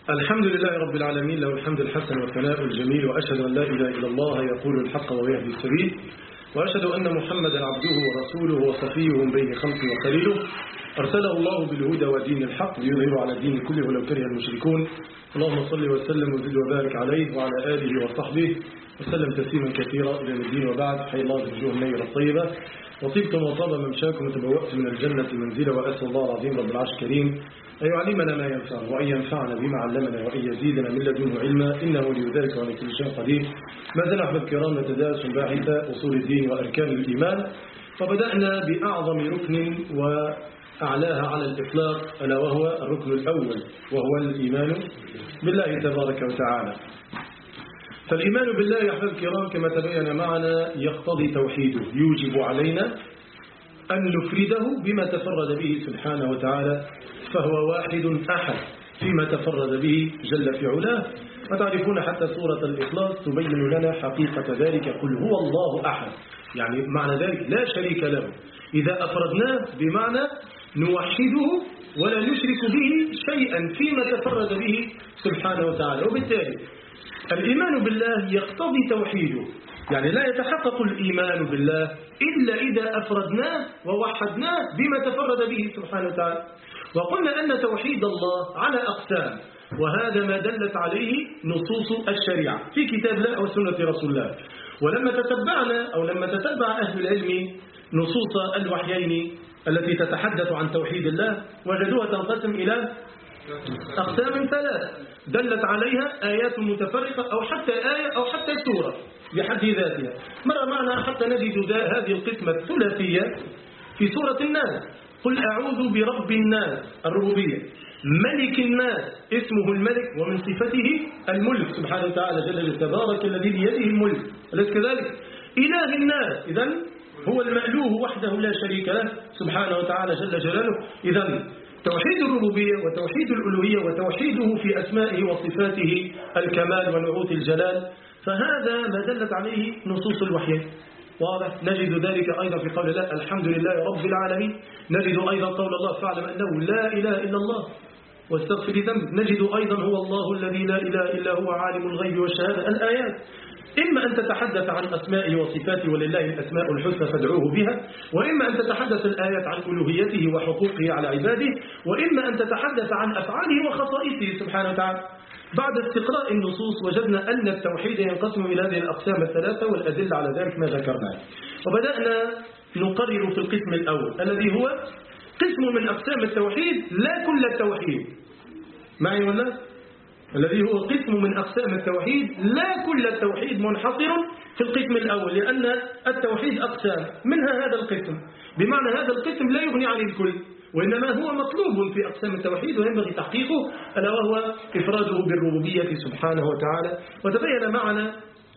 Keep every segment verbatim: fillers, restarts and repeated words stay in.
الحمد لله رب العالمين، له الحمد الحسن والثناء الجميل، وأشهد أن لا إله إلا الله يقول الحق ويهدي السبيل، وأشهد أن محمدا عبده ورسوله وصفيه من بين خلقه وخليله، أرسله الله بالهدى ودين الحق ليظهره على الدين كله ولو كره المشركون. اللهم صل وسلم وزد وبارك عليه وعلى آله وصحبه وسلم تسليما كثيرا إلى الدين. وبعد، حي الله بالوجوه النيرة الطيبة، وطبتم وطاب ممشاكم وتبوأتم من الجنة منزلا، وأسأل الله العظيم رب العرش الكريم أن يعلمنا ما ينفعنا وأن ينفعنا بما علمنا وأن يزيدنا من لدنه علما، إنه لذلك وعلى كل شيء قدير. ما زال أحباب الكرام نتدارس باحث أصول الدين وأركان الإيمان، وبدأنا بأعظم ركن وأعلاها على الإطلاق، ألا وهو الركن الأول، وهو الإيمان بالله تبارك وتعالى. فالإيمان بالله يا أحباب الكرام كما تبين معنا يقتضي توحيده، يوجب علينا أن نفرده بما تفرد به سبحانه وتعالى، فهو واحد أحد فيما تفرد به جل في علاه. وتعرفون حتى سورة الإخلاص تبين لنا حقيقة ذلك، قل هو الله أحد، يعني معنى ذلك لا شريك له. إذا أفردناه بمعنى نوحده ولا نشرك به شيئا فيما تفرد به سبحانه وتعالى. وبالتالي الإيمان بالله يقتضي توحيده، يعني لا يتحقق الإيمان بالله إلا إذا أفردناه ووحدناه بما تفرد به سبحانه وتعالى. وقلنا أن توحيد الله على أقسام، وهذا ما دلت عليه نصوص الشريعة في كتاب الله وسنة رسول الله. ولما تتبعنا أو لما تتبع أهل العلم نصوص الوحيين التي تتحدث عن توحيد الله، وجدوها تنقسم إلى أقسام ثلاثة دلت عليها آيات متفرقة، أو حتى آية أو حتى سورة بحد ذاتها. مر معنا حتى نجد هذه القسمة الثلاثية في سورة الناس، قل أعوذ برب الناس الربوبية، ملك الناس اسمه الملك ومن صفته الملك سبحانه وتعالى جل تبارك الذي بيده الملك، أليس كذلك؟ إله الناس إذن هو المألوه وحده لا شريك له سبحانه وتعالى جل جلاله. إذن توحيد الربوبية وتوحيد الألوهية وتوحيده في أسمائه وصفاته الكمال ونعوت الجلال، فهذا ما دلت عليه نصوص الوحي. واضح؟ نجد ذلك أيضا في قول الله الحمد لله رب العالمين، نجد أيضا قول الله فاعلم أنه لا إله إلا الله واستغفر ذنبك، نجد أيضا هو الله الذي لا إله إلا هو عالم الغيب والشهادة. الآيات إما أن تتحدث عن أسمائه وصفاته ولله الأسماء الحسنى فادعوه بها، وإما أن تتحدث الآيات عن ألوهيته وحقوقه على عباده، وإما أن تتحدث عن أفعاله وخصائصه سبحانه وتعالى. بعد استقراء النصوص وجدنا أن التوحيد ينقسم إلى هذه الأقسام الثلاثة، والأدلة على ذلك ما ذكرناه. وبدأنا نقرر في القسم الأول الذي هو قسم من أقسام التوحيد لا كل التوحيد. معي ولا؟ الذي هو قسم من أقسام التوحيد لا كل التوحيد، منحصر في القسم الأول، لأن التوحيد أقسام، منها هذا القسم. بمعنى هذا القسم لا يغني عن الكل، وإنما هو مطلوب في أقسام التوحيد وينبغي تحقيقه، ألا وهو إفراده بالربوبية سبحانه وتعالى. وتبين معنا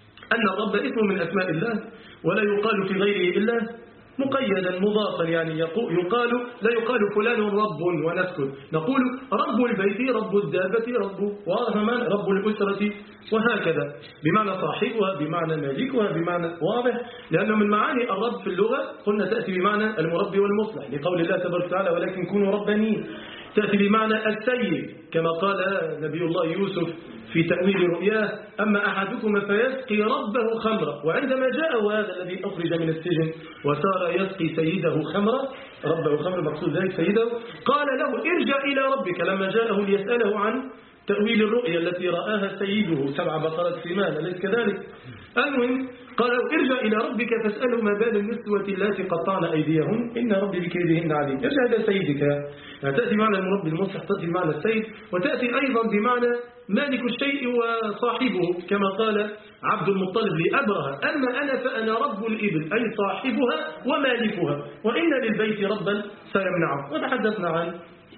أن الرب اسم من أسماء الله، ولا يقال في غيره إلا مقيدا مضافا، يعني يقال لا يقال فلان رب ونسكت، نقول رب البيت، رب الدابة، رب وهمان رب الأسرة، وهكذا، بمعنى صاحبها، بمعنى مالكها، بمعنى واضح. لأنه من معاني الرب في اللغة قلنا تأتي بمعنى المربي والمصلح، لقول الله تبارك وتعالى ولكن كونوا ربانيين. تأتي بمعنى السيد كما قال نبي الله يوسف في تأويل رؤياه أما أحدكم فيسقي ربه خمرا، وعندما جاءه هذا الذي أخرج من السجن وصار يسقي سيده خمرا، ربه خمرا مقصود ذلك سيده، قال له ارجع إلى ربك لما جاءه ليسأله عن تأويل الرؤيا التي رآها سيده سبع بقرات سمان، أليس كذلك؟ المهم قال ارجع إلى ربك فاسأله ما بال النسوة التي قطعن أيديهن إن ربي بكيدهن عليم. ارجع إلى سيدك، يعني تأتي معنى المربي المصلح، تأتي بمعنى السيد، وتأتي أيضا بمعنى مالك الشيء وصاحبه، كما قال عبد المطلب لأبرهة أما أنا فأنا رب الإبل، أي صاحبها ومالكها، وإن للبيت ربا سيمنعه. وتحدثنا عن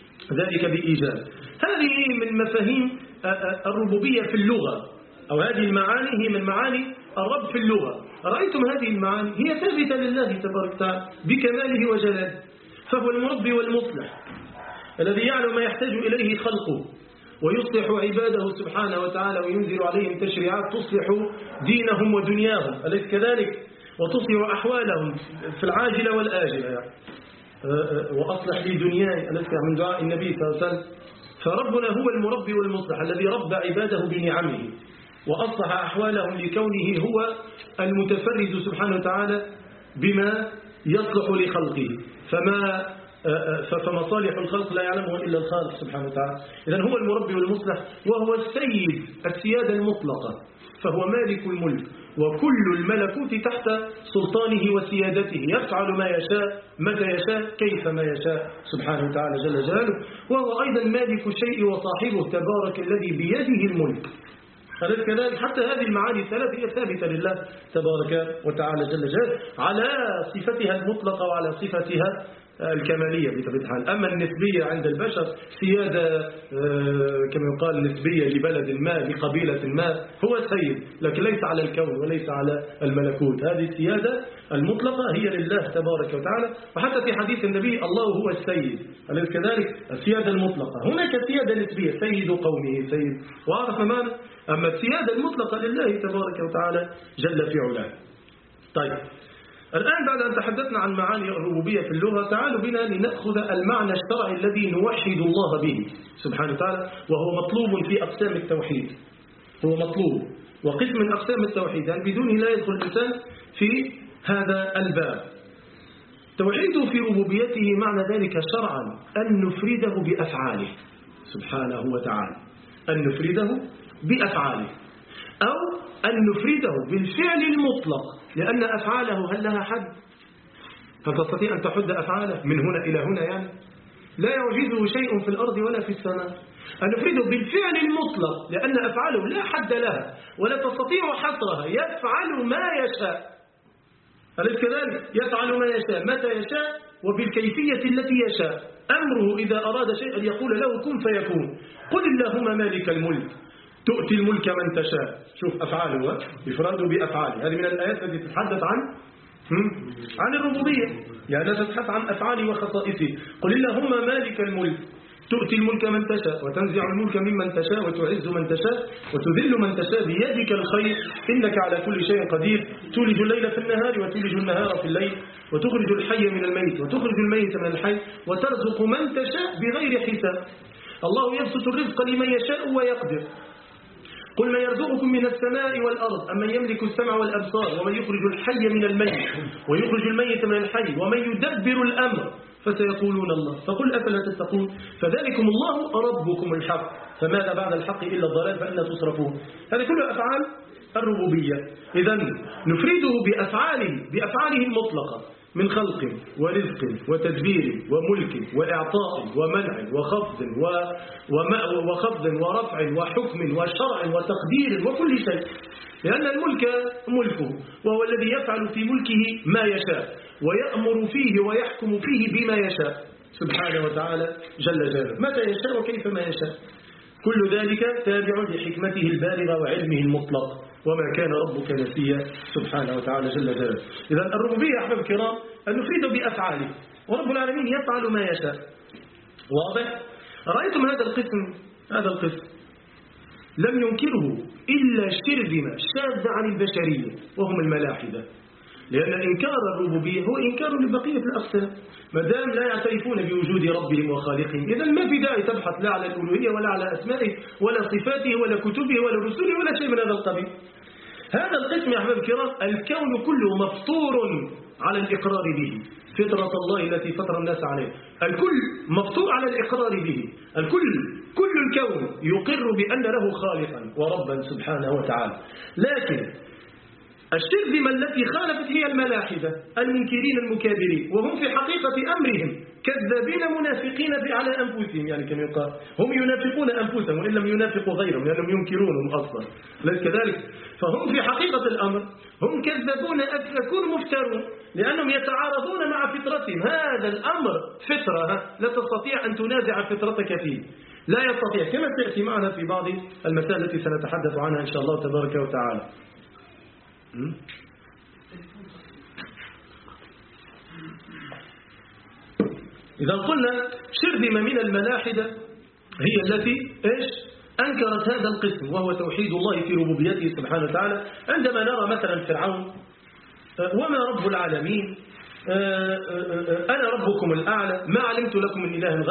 ذلك بإيجاز. هذه من مفاهيم الربوبية في اللغة، أو هذه المعاني هي من معاني الرب في اللغة. رأيتم هذه المعاني هي ثابتة لله تبارك وتعالى بكماله وجلاله، فهو المربي والمصلح الذي يعلم ما يحتاج إليه خلقه، ويصلح عباده سبحانه وتعالى، وينزل عليهم تشريعات تصلح دينهم ودنياهم، أليس كذلك؟ وتصلح أحوالهم في العاجلة والآجلة، يعني وأصلح لي دنياي، أليس من دعاء النبي صلى الله عليه وسلم فربنا هو المربي والمصلح الذي ربى عباده بنعمه وأصلح أحوالهم لكونه هو المتفرد سبحانه وتعالى بما يصلح لخلقه. فما فمصالح الخلق لا يعلمها إلا الخالق سبحانه وتعالى. إذن هو المربي والمصلح وهو السيد السيادة المطلقة، فهو مالك الملك وكل الملكوت تحت سلطانه وسيادته، يفعل ما يشاء متى يشاء كيف ما يشاء سبحانه وتعالى جل جلاله. وهو أيضا مالك الشيء وصاحبه تبارك الذي بيده الملك. فلذلك كذلك حتى هذه المعاني الثلاث هي ثابتة لله تبارك وتعالى جل جلاله على صفتها المطلقة وعلى صفتها الكمالية بطبيعة الحال. أما النسبية عند البشر سيادة كما يقال نسبية لبلد ما لقبيلة ما، هو سيد لكن ليس على الكون وليس على الملكوت. هذه السيادة المطلقة هي لله تبارك وتعالى. وحتى في حديث النبي الله هو السيد، أليس كذلك؟ السيادة المطلقة. هناك سيادة نسبية سيد قومه سيد وأعرف معنى. أما السيادة المطلقة لله تبارك وتعالى جل في علاه. طيب الآن بعد أن تحدثنا عن معاني الربوبية في اللغة، تعالوا بنا لنأخذ المعنى الشرعي الذي نوحد الله به سبحانه وتعالى، وهو مطلوب في أقسام التوحيد. هو مطلوب وقسم من أقسام التوحيد، يعني بدونه لا يدخل الإنسان في هذا الباب. توحيده في ربوبيته معنى ذلك شرعا أن نفرده بأفعاله سبحانه وتعالى، أن نفرده بأفعاله أو أن نفرده بالفعل المطلق، لأن أفعاله هل لها حد؟ هل تستطيع أن تحد أفعاله من هنا إلى هنا؟ يعني لا يعجزه شيء في الأرض ولا في السماء. أن نفرده بالفعل المطلق لأن أفعاله لا حد لها ولا تستطيع حصرها، يفعل ما يشاء. أليس كذلك؟ يفعل ما يشاء متى يشاء وبالكيفية التي يشاء. أمره إذا أراد شيئا يقول له كن فيكون. قل اللهم مالك الملك تؤتي الملك من تشاء. شوف أفعاله يفرده بأفعاله. هذه من الآيات التي تتحدث عن عن الربوبية، يعني تتحدث عن أفعاله وخصائصه. قل اللهم مالك الملك تؤتي الملك من تشاء وتنزع الملك ممن تشاء وتعز من تشاء وتذل من تشاء بيدك الخير إنك على كل شيء قدير تولج الليل في النهار وتولج النهار في الليل وتخرج الحي من الميت وتخرج الميت من الحي وترزق من تشاء بغير حساب. الله يبسط الرزق لمن يشاء ويقدر. قل من يرزقكم من السماء والأرض أمن يملك السمع والأبصار ومن يخرج الحي من الميت ويخرج الميت من الحي ومن يدبر الأمر فسيقولون الله فقل أفلا تتقون فذلكم الله ربكم الحق فماذا بعد الحق إلا الضلال فأنا تصرفون. هذه كلها أفعال الربوبية. إذن نفرده بأفعاله بأفعاله المطلقة من خلق ورزق وتدبير وملك وإعطاء ومنع وخفض وخفض ورفع وحكم وشرع وتقدير وكل شيء، لأن الملك ملكه وهو الذي يفعل في ملكه ما يشاء ويأمر فيه ويحكم فيه بما يشاء سبحانه وتعالى جل جلاله متى يشاء وكيف ما يشاء. كل ذلك تابع لحكمته البالغة وعلمه المطلق وما كان ربك نسيا سبحانه وتعالى جل جلاله. إذا الربوبية أحباب الكرام أن نفرد بأفعاله ورب العالمين يفعل ما يشاء. واضح؟ رأيتم هذا القسم هذا القسم لم ينكره إلا شرذمة شاذة عن البشرية وهم الملاحدة، لأن إنكار الربوبية هو إنكار لبقية الأقسام ما دام لا يعترفون بوجود ربهم وخالقهم. إذن ما في داعي تبحث لا على الألوهية ولا على أسمائه ولا صفاته ولا كتبه ولا رسوله ولا شيء من هذا القبيل. هذا القسم يا أحباب الكرام الكون كله مفطور على الإقرار به، فطرة الله التي فطر الناس عليه، الكل مفطور على الإقرار به، الكل كل الكون يقر بأن له خالقا وربا سبحانه وتعالى. لكن الشرذمة التي خالفت هي الملاحدة المنكرين المكابرين، وهم في حقيقة أمرهم كذابين منافقين على أنفسهم، يعني كما يقال هم ينافقون أنفسهم وإن لم ينافقوا غيرهم لأنهم ينكرونهم أصلا. ليس كذلك؟ فهم في حقيقة الأمر هم كذابون أفكون مفترون لأنهم يتعارضون مع فطرتهم. هذا الأمر فطرة لا تستطيع أن تنازع فطرتك فيه، لا يستطيع، كما سيأتي معنا في بعض المسائل التي سنتحدث عنها إن شاء الله تبارك وتعالى. إذا قلنا شرذمة من الملاحدة هي التي إيش أنكرت هذا القسم وهو توحيد الله في ربوبيته سبحانه وتعالى. عندما نرى مثلا فرعون وما رب العالمين أنا ربكم الأعلى ما علمت لكم من إله غيري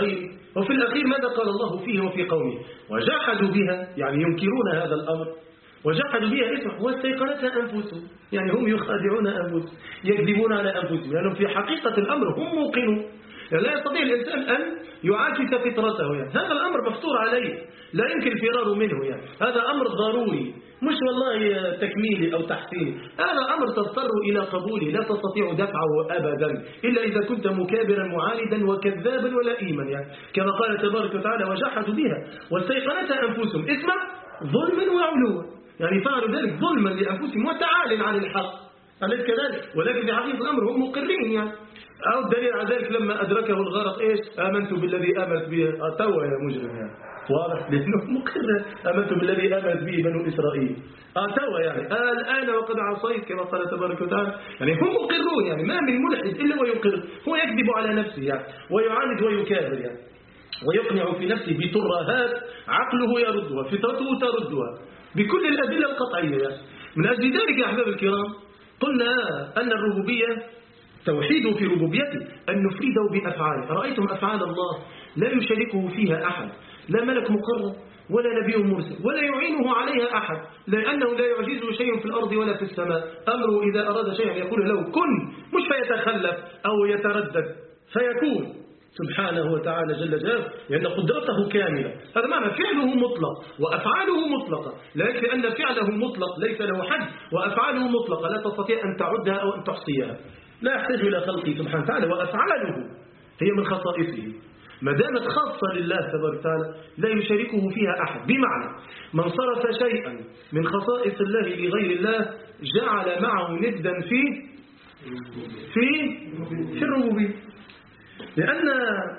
وفي الأخير ماذا قال الله فيه وفي قومه؟ وجحدوا بها، يعني ينكرون هذا الأمر، وجحدوا بها اسمع واستيقنتها أنفسهم، يعني هم يخادعون أنفسهم، يكذبون على أنفسهم، لأنهم في حقيقة الأمر هم موقنون. يعني لا يستطيع الإنسان أن يعاكس فطرته، يعني هذا الأمر مفطور عليه، لا يمكن الفرار منه، يعني هذا أمر ضروري، مش والله تكميلي أو تحسيني، هذا أمر تضطر إلى قبوله، لا تستطيع دفعه أبدا إلا إذا كنت مكابرا معاندا وكذابا ولئيما، يعني كما قال تبارك وتعالى وجحدوا بها واستيقنتها أنفسهم اسمع ظلما وعلوا، يعني فعلوا ذلك ظلما لأنفسهم وتعال عن الحق، أليس كذلك؟ ولكن في حقيقة الأمر هم مقرين. يعني أو الدليل على ذلك لما أدركه الغرق إيش؟ آمنت بالذي آمنت به أتوى يا مجرم، يعني واضح لأنه مقر. آمنت بالذي آمنت به بنو إسرائيل أتوى، يعني الآن وقد عصيت كما قال تبارك وتعالى، يعني هم مقرون، يعني ما من ملحد إلا ويقر، هو يكذب على نفسه يعني ويعاند ويكابر، يعني ويقنع في نفسه بترهات عقله يردها، فطرته تردها بكل الأدلة القطعية. يعني من أجل ذلك يا أحباب الكرام قلنا أن الربوبية توحيد في ربوبيته أن نفرده بأفعاله. رأيتم أفعال الله لا يشاركه فيها أحد، لا ملك مقرب ولا نبي مرسل ولا يعينه عليها أحد، لأنه لا يعجزه شيء في الأرض ولا في السماء. أمره إذا أراد شيئا يقول له كن، مش فيتخلف أو يتردد فيكون سبحانه وتعالى جل جلاله، لأن قدرته كاملة. هذا معنى فعله مطلق وأفعاله مطلقة، لكن لأن فعله مطلق ليس له حد وأفعاله مطلقة لا تستطيع أن تعدها أو أن تحصيها، لا يحتاج إلى خلقه سبحانه وتعالى، وأفعاله هي من خصائصه، ما دامت خاصة لله تبارك وتعالى لا يشاركه فيها أحد. بمعنى من صرف شيئا من خصائص الله لغير الله جعل معه ندا في في في الربوبية، لأن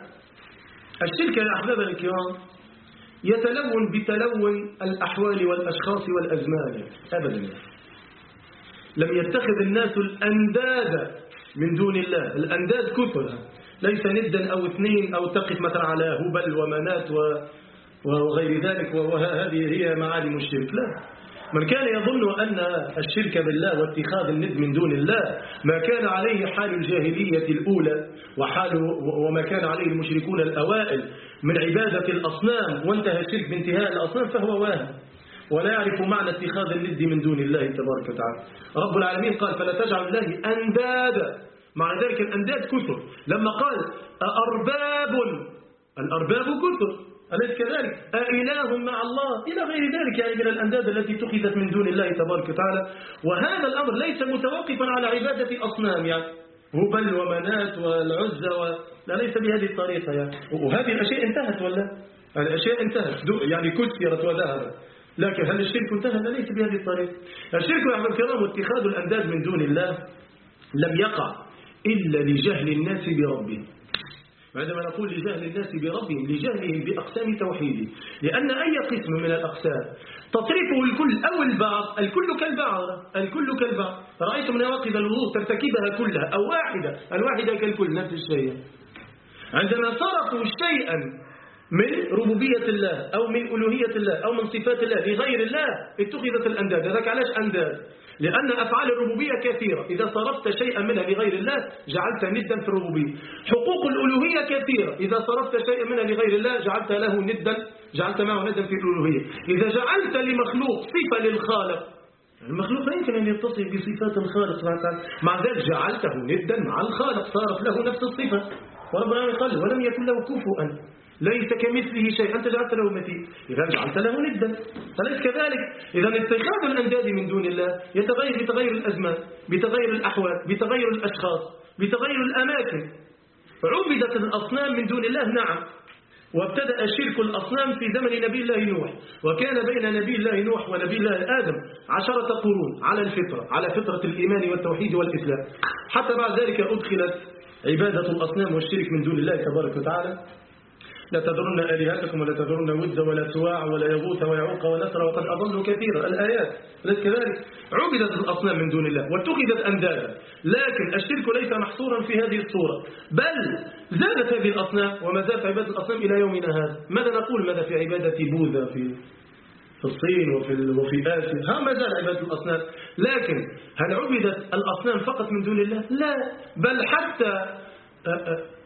الشرك يا أحباب الكرام يتلون بتلون الأحوال والأشخاص والأزمان أبدا. لم يتخذ الناس الأنداد من دون الله، الأنداد كثر، ليس ندا أو اثنين أو تقف مثلا على هبل ومنات وغير ذلك، وهذه هي معالم الشرك. لا، من كان يظن أن الشرك بالله واتخاذ الند من دون الله ما كان عليه حال الجاهلية الأولى وحال وما كان عليه المشركون الأوائل من عبادة الأصنام وانتهى الشرك بانتهاء الأصنام فهو واهم ولا يعرف معنى اتخاذ الند من دون الله تبارك وتعالى. رب العالمين قال فلا تجعل الله أندادا، مع ذلك الأنداد كثر. لما قال أرباب، الأرباب كثر، أليس كذلك؟ أإله مع الله إلى غير ذلك، يعني من الأنداد التي اتخذت من دون الله تبارك وتعالى. وهذا الأمر ليس متوقفا على عبادة أصنام، يعني هبل ومنات والعزى و... لا، ليس بهذه الطريقة يعني. وهذه الأشياء انتهت ولا؟ الأشياء انتهت يعني كثرت وذهبت، لكن هل الشرك انتهى؟ ليس بهذه الطريقة. الشرك يا أحباب الكرام واتخاذ الأنداد من دون الله لم يقع إلا لجهل الناس بربهم. عندما نقول لجهل الناس بربهم لجهلهم بأقسام توحيده، لأن أي قسم من الأقسام تطريقه الكل أو البعض، الكل كالبعض، الكل كالبعض. رأيتم نواقض الوضوء ترتكبها كلها أو واحدة، الواحدة كالكل، نفس الشيء. عندما صرفوا شيئا من ربوبية الله أو من ألوهية الله أو من صفات الله لغير الله اتخذت الأنداد. هذاك علاش أنداد؟ لأن أفعال الربوبية كثيرة، إذا صرفت شيئا منها لغير الله جعلت ندا في الربوبية. حقوق الألوهية كثيرة، إذا صرفت شيئا منها لغير الله جعلت له ندا، جعلت معه ندا في الألوهية. إذا جعلت لمخلوق صفة للخالق، المخلوق لا يمكن أن يتصف بصفات الخالق سبحانه وتعالى، مع ذلك جعلته ندا مع الخالق، صارت له نفس الصفة. وربنا قال ولم يكن له كفوا، ليس كمثله شيء، أنت جعلت له مثيل، إذا جعلت له ندا. فليس كذلك. إذا اتخاذ الأنداد من دون الله يتغير بتغير الأزمان، بتغير الأحوال، بتغير الأشخاص، بتغير الأماكن. عبدت الأصنام من دون الله، نعم، وابتدأ شرك الأصنام في زمن نبي الله نوح، وكان بين نبي الله نوح ونبي الله آدم عشرة قرون على الفطرة، على فطرة الإيمان والتوحيد والإسلام، حتى بعد ذلك أدخلت عبادة الأصنام والشرك من دون الله تبارك وتعالى. لا تذرن آلهتكم ولا تذرن ود ولا سواع ولا يغوث ويعوق ونسر وقد أضلوا كثيرا، الآيات. كذلك عبدت الأصنام من دون الله واتخذت أندادا، لكن الشرك ليس محصورا في هذه الصورة، بل زادت هذه الأصنام وما زالت عبادة الأصنام إلى يومنا هذا. ماذا نقول ماذا في عبادة بوذا في في الصين وفي وفي آسيا؟ ها ما زال عبادة الأصنام، لكن هل عبدت الأصنام فقط من دون الله؟ لا، بل حتى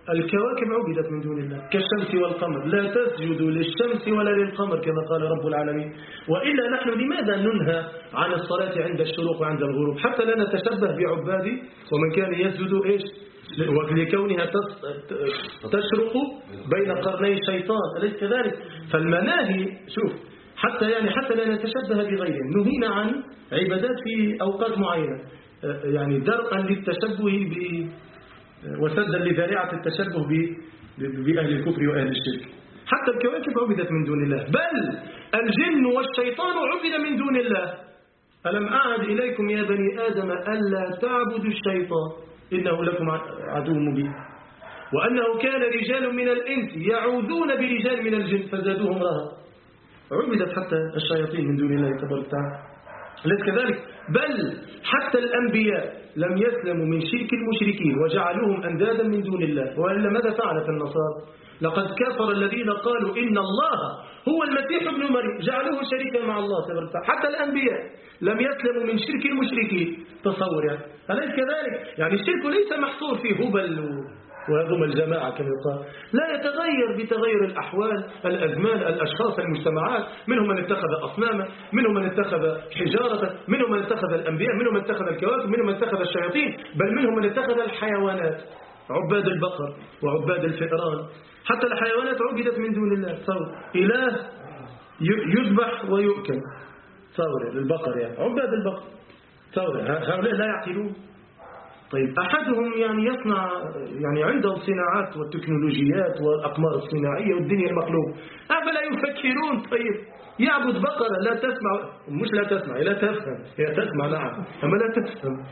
الكواكب عبدت من دون الله كالشمس والقمر، لا تسجدوا للشمس ولا للقمر كما قال رب العالمين. وإلا نحن لماذا ننهى عن الصلاة عند الشروق وعند الغروب؟ حتى لا نتشبه بعباد ومن كان يسجد إيش ولكونها تشرق بين قرني الشيطان، أليس كذلك؟ فالمناهي شوف حتى يعني حتى لا نتشبه بغيرهم، نهينا عن عبادات في أوقات معينة يعني درءا للتشبه ب وسدا لذريعة التشبه بأهل الكفر وأهل الشرك. حتى الكواكب عبدت من دون الله، بل الجن والشيطان عبد من دون الله. ألم أعد إليكم يا بني آدم ألا تعبدوا الشيطان إنه لكم عدو مبين، وأنه كان رجال من الإنس يعوذون برجال من الجن فزادوهم رهقا. عبدت حتى الشياطين من دون الله تبارك وتعالى. ليس كذلك؟ بل حتى الأنبياء لم يسلموا من شرك المشركين وجعلوهم أندادا من دون الله. وإلا ماذا فعلت النصارى؟ لقد كفر الذين قالوا إن الله هو المسيح ابن مريم جعلوه شريكا مع الله تبارك وتعالى. حتى الأنبياء لم يسلموا من شرك المشركين. تصور يعني أليس كذلك؟ يعني الشرك ليس محصور في هبل وهذم الجماعة كما يقال، لا يتغير بتغير الأحوال، الأزمان، الأشخاص، المجتمعات. منهم من اتخذ أصناما، منهم من اتخذ حجارة، منهم من اتخذ الأنبياء، منهم من اتخذ الكواكب، منهم من اتخذ الشياطين، بل منهم من اتخذ الحيوانات، عباد البقر وعباد الفئران. حتى الحيوانات عبدت من دون الله. تصور إله يذبح ويؤكل، تصور للبقر يعني عباد البقر. تصور هؤلاء لا يعقلون. طيب أحدهم يعني يصنع يعني عنده الصناعات والتكنولوجيات والأقمار الصناعية والدنيا المقلوب، أفلا يفكرون؟ طيب يعبد بقرة لا تسمع، مش لا تسمع، لا تفهم، هي تسمع نعم أما لا تفهم.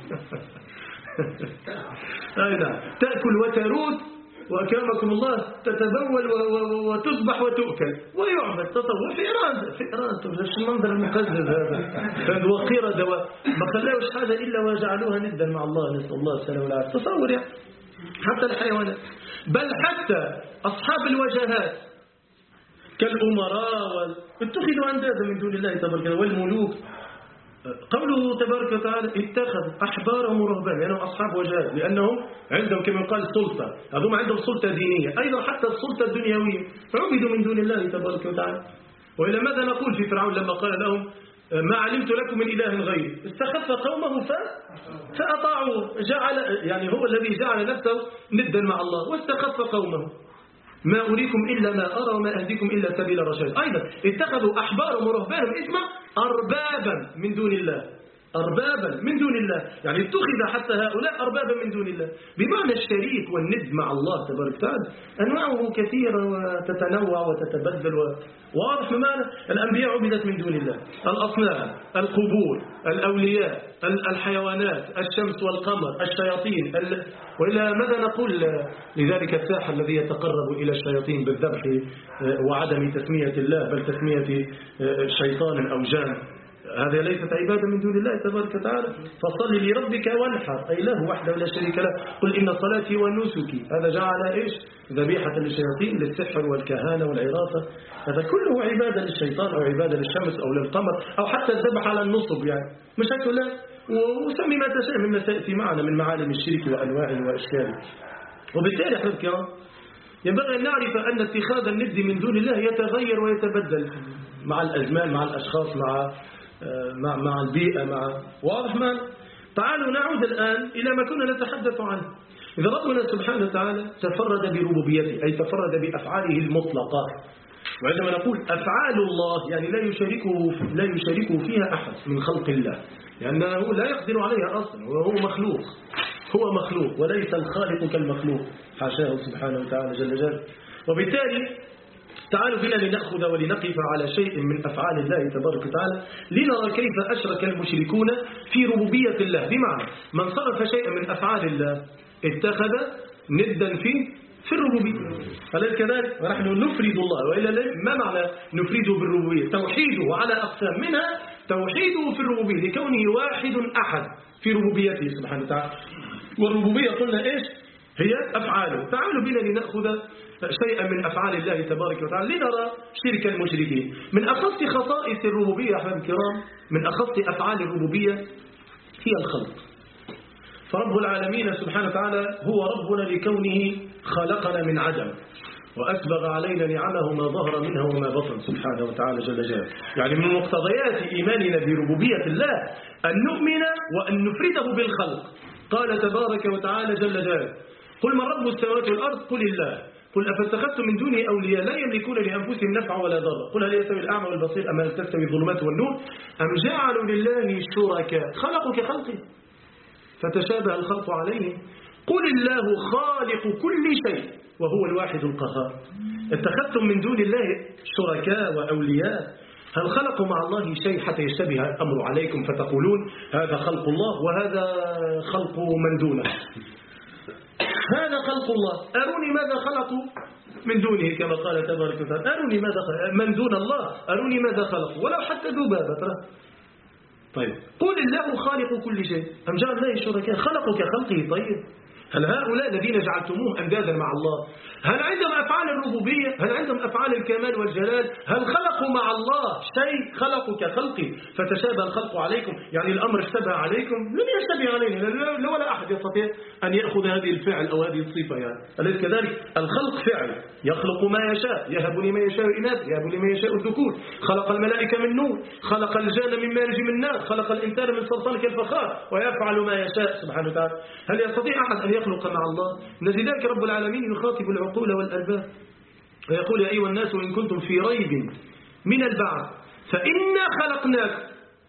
أي نعم، تأكل وتروت وأكرمكم الله تتبول وتصبح وتؤكل ويعبد. تصور فئران فئران شو المنظر المقزز هذا وقردة ما خلاوش حاجة إلا وجعلوها ندا مع الله، نسأل الله السلامة والعافية. تصور يعني حتى الحيوانات، بل حتى أصحاب الوجهات كالأمراء اتخذوا أندادا من دون الله تبارك وتعالى والملوك. قوله تبارك وتعالى اتخذ أحبارهم ورهبان لأنهم يعني أصحاب وجهات، لأنهم عندهم كما يقال سلطة، هذوم عندهم سلطة دينية، أيضا حتى السلطة الدنيوية عبدوا من دون الله تبارك وتعالى. وإلى ماذا نقول في فرعون لما قال لهم ما علمت لكم من إله غيري؟ استخف قومه فأطاعوه، جعل يعني هو الذي جعل نفسه ندا مع الله واستخف قومه. ما أريكم إلا ما أرى وما أهديكم إلا سبيل الرشاد. أيضا اتخذوا أحبارهم ورهبانهم اسمع أربابا من دون الله، أربابا من دون الله، يعني اتخذ حتى هؤلاء أربابا من دون الله، بمعنى الشريك والند مع الله تبارك وتعالى أنواعه كثيرة وتتنوع وتتبدل. واضح بمعنى الأنبياء عبدت من دون الله، الأصنام، القبور، الأولياء، الحيوانات، الشمس والقمر، الشياطين ال... وإلى ماذا نقول لذلك الساحر الذي يتقرب إلى الشياطين بالذبح وعدم تسمية الله بل تسمية شيطان أو جان؟ هذه ليست عبادة من دون الله تبارك وتعالى. فصل لربك وانحر، أي له وحده لا شريك له. قل إن صلاتي ونسكي، هذا جعل إيش؟ ذبيحة للشياطين، للسحر والكهانة والعرافة. هذا كله عبادة للشيطان أو عبادة للشمس أو للقمر أو حتى الذبح على النصب، يعني مش هكذا. وسمي ما تشاء مما تأتي معنا من معالم الشرك وأنواعه وأشكاله. وبالتالي أحباب الكرام ينبغي أن نعرف أن اتخاذ الند من دون الله يتغير ويتبدل مع الأزمان، مع الأشخاص، مع مع مع البيئة، مع واضح ما. تعالوا نعود الآن إلى ما كنا نتحدث عنه. إذا ربنا سبحانه وتعالى تفرد بربوبيته أي تفرد بأفعاله المطلقة، وعندما نقول أفعال الله يعني لا يشاركه لا يشاركه فيها أحد من خلق الله، لأنه لا يقدر عليها أصلا، وهو مخلوق، هو مخلوق وليس الخالق كالمخلوق، حاشاه سبحانه وتعالى جل جلاله. وبالتالي تعالوا بنا لنأخذ ولنقف على شيء من أفعال الله تبارك وتعالى لنرى كيف أشرك المشركون في ربوبية الله. بمعنى من صرف شيئا من أفعال الله اتخذ ندا في في الربوبية، أليس كذلك؟ ونحن نفرد الله، وإلا ما معنى نفرده بالربوبية؟ توحيده على أقسام، منها توحيده في الربوبية لكونه واحد أحد في ربوبيته سبحانه وتعالى. والربوبية قلنا إيش؟ هي أفعاله. تعالوا بنا لنأخذ شيئا من أفعال الله تبارك وتعالى لنرى شرك المشركين. من أخص خصائص الربوبية أحباب الكرام، من أخص أفعال الربوبية هي الخلق. فرب العالمين سبحانه وتعالى هو ربنا لكونه خلقنا من عدم، وأسبغ علينا نعمه ما ظهر منها وما بطن سبحانه وتعالى جل جلاله. يعني من مقتضيات إيماننا بربوبية الله أن نؤمن وأن نفرده بالخلق. قال تبارك وتعالى جل جلاله: قل من رب السماوات والأرض قل الله، قل أفاتخذتم من دونه أولياء لا يملكون لأنفسهم نفعا ولا ضرا، قل هل يستوي الأعمى والبصير أم هل تستوي الظلمات والنور أم جعلوا لله شركاء خلقوا كخلقه فتشابه الخلق عليهم قل الله خالق كل شيء وهو الواحد القهار. اتخذتم من دون الله شركاء وأولياء، هل خلقوا مع الله شيء حتى يشتبه الأمر عليكم فتقولون هذا خلق الله وهذا خلق من دونه؟ هذا خلق الله، أروني ماذا خلقوا من دونه كما قال تبارك وتعالى، أروني ماذا خلقوا من دون الله، أروني ماذا خلقوا ولو حتى ذبابة. طيب قل الله خالق كل شيء أم جعل الله شركاء خلقوا كخلقه. طيب هل هؤلاء الذين جعلتموهم أندادا مع الله هل عندهم أفعال الربوبية؟ هل عندهم أفعال الكمال والجلال؟ هل خلقوا مع الله شيء؟ خلقوا كخلقه فتشابه الخلق عليكم، يعني الأمر اشتبه عليكم؟ لم يشتبه علينا، لا ولا أحد يستطيع أن يأخذ هذه الفعل أو هذه الصفة. يعني أليس كذلك؟ الخلق فعل يخلق ما يشاء، يهب لمن يشاء إناث يهب لمن يشاء الذكور، خلق الملائكة من نور، خلق الجان من مارج من نار، خلق الإنسان من صلصال كالفخار ويفعل ما يشاء سبحانه وتعالى. هل يستطيع أحد أن يخلق مع الله؟ لذلك رب العالمين يخاطب العقول والألباب ويقول: يا أيها الناس إن كنتم في ريب من البعث فإنا خلقناكم